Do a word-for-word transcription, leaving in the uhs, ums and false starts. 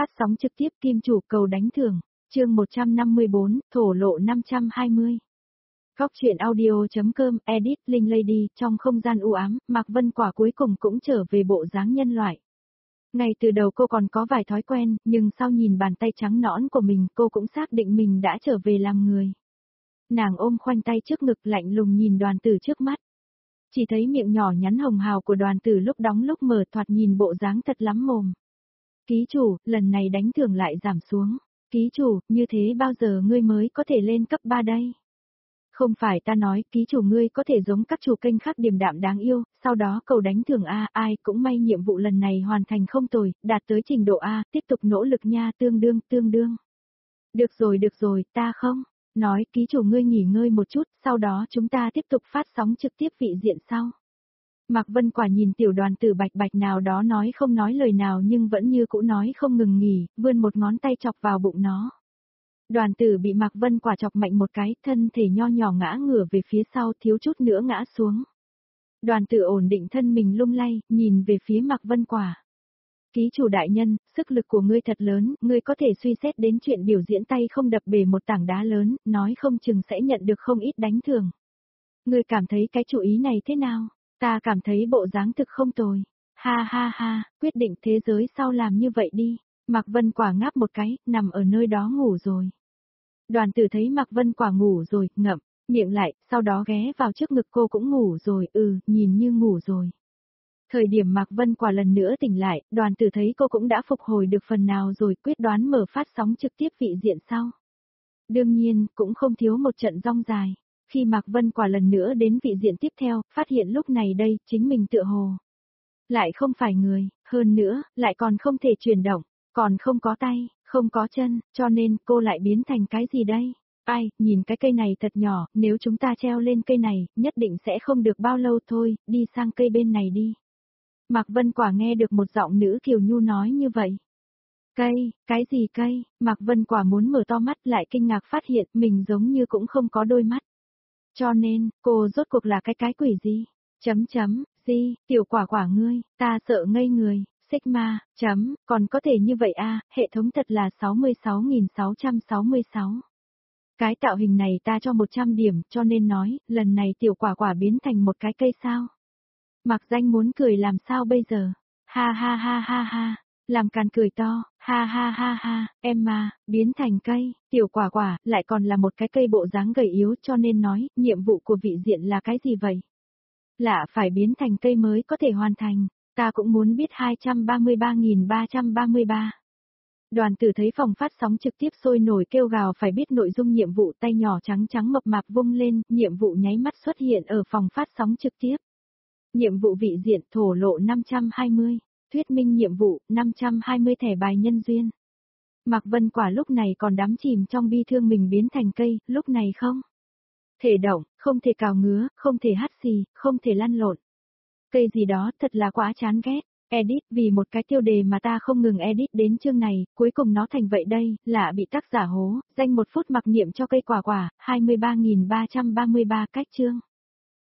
Phát sóng trực tiếp kim chủ cầu đánh thưởng, chương một trăm năm mươi bốn, thổ lộ năm trăm hai mươi. Góc truyện audio.com, edit, Linh Lady, trong không gian u ám, Mạc Vân Quả cuối cùng cũng trở về bộ dáng nhân loại. Ngay từ đầu cô còn có vài thói quen, nhưng sau nhìn bàn tay trắng nõn của mình cô cũng xác định mình đã trở về làm người. Nàng ôm khoanh tay trước ngực lạnh lùng nhìn Đoàn Tử trước mắt. Chỉ thấy miệng nhỏ nhắn hồng hào của Đoàn Tử lúc đóng lúc mở, thoạt nhìn bộ dáng thật lắm mồm. Ký chủ, lần này đánh thưởng lại giảm xuống. Ký chủ, như thế bao giờ ngươi mới có thể lên cấp ba đây? Không phải ta nói, ký chủ ngươi có thể giống các chủ kênh khác điềm đạm đáng yêu, sau đó cầu đánh thưởng A, ai cũng may nhiệm vụ lần này hoàn thành không tồi, đạt tới trình độ A, tiếp tục nỗ lực nha, tương đương, tương đương. Được rồi, được rồi, ta không. Nói, ký chủ ngươi nghỉ ngơi một chút, sau đó chúng ta tiếp tục phát sóng trực tiếp vị diện sau. Mạc Vân Quả nhìn tiểu Đoàn Tử bạch bạch nào đó nói không nói lời nào nhưng vẫn như cũ nói không ngừng nghỉ, vươn một ngón tay chọc vào bụng nó. Đoàn Tử bị Mạc Vân Quả chọc mạnh một cái, thân thể nho nhỏ ngã ngửa về phía sau, thiếu chút nữa ngã xuống. Đoàn Tử ổn định thân mình lung lay, nhìn về phía Mạc Vân Quả. Ký chủ đại nhân, sức lực của ngươi thật lớn, ngươi có thể suy xét đến chuyện biểu diễn tay không đập bể một tảng đá lớn, nói không chừng sẽ nhận được không ít đánh thưởng. Ngươi cảm thấy cái chủ ý này thế nào? Ta cảm thấy bộ dáng thực không tồi. Ha ha ha, quyết định thế giới sau làm như vậy đi. Mạc Vân Quả ngáp một cái, nằm ở nơi đó ngủ rồi. Đoàn Tử thấy Mạc Vân Quả ngủ rồi, ngậm miệng lại, sau đó ghé vào trước ngực cô cũng ngủ rồi, ừ, nhìn như ngủ rồi. Thời điểm Mạc Vân Quả lần nữa tỉnh lại, Đoàn Tử thấy cô cũng đã phục hồi được phần nào rồi, quyết đoán mở phát sóng trực tiếp vị diện sau. Đương nhiên, cũng không thiếu một trận rong dài. Khi Mạc Vân Quả lần nữa đến vị diện tiếp theo, phát hiện lúc này đây, chính mình tựa hồ. Lại không phải người, hơn nữa, lại còn không thể chuyển động, còn không có tay, không có chân, cho nên cô lại biến thành cái gì đây? Ai, nhìn cái cây này thật nhỏ, nếu chúng ta treo lên cây này, nhất định sẽ không được bao lâu thôi, đi sang cây bên này đi. Mạc Vân Quả nghe được một giọng nữ kiều nhu nói như vậy. Cây, cái gì cây? Mạc Vân Quả muốn mở to mắt lại kinh ngạc phát hiện mình giống như cũng không có đôi mắt. Cho nên, cô rốt cuộc là cái cái quỷ gì? Chấm chấm, gì, tiểu quả quả ngươi, ta sợ ngây người, Sigma, chấm, còn có thể như vậy a, hệ thống thật là sáu mươi sáu nghìn sáu trăm sáu mươi sáu. Cái tạo hình này ta cho một trăm điểm, cho nên nói, lần này tiểu quả quả biến thành một cái cây sao? Mạc Danh muốn cười làm sao bây giờ? Ha ha ha ha ha. Làm càn cười to, ha ha ha ha, em mà, biến thành cây, tiểu quả quả, lại còn là một cái cây bộ dáng gầy yếu cho nên nói, nhiệm vụ của vị diện là cái gì vậy? Lạ phải biến thành cây mới có thể hoàn thành, ta cũng muốn biết hai trăm ba mươi ba nghìn ba trăm ba mươi ba. Đoàn Tử thấy phòng phát sóng trực tiếp sôi nổi kêu gào phải biết nội dung nhiệm vụ, tay nhỏ trắng trắng mập mạp vung lên, nhiệm vụ nháy mắt xuất hiện ở phòng phát sóng trực tiếp. Nhiệm vụ vị diện thổ lộ năm trăm hai mươi. Thuyết minh nhiệm vụ, năm trăm hai mươi thẻ bài nhân duyên. Mạc Vân Quả lúc này còn đắm chìm trong bi thương mình biến thành cây, lúc này không thể động, không thể cào ngứa, không thể hắt xì, không thể lăn lộn. Cây gì đó thật là quá chán ghét. Edit, vì một cái tiêu đề mà ta không ngừng edit đến chương này, cuối cùng nó thành vậy đây, lạ bị tác giả hố, danh một phút mặc niệm cho cây quả quả, hai mươi ba nghìn ba trăm ba mươi ba cách chương.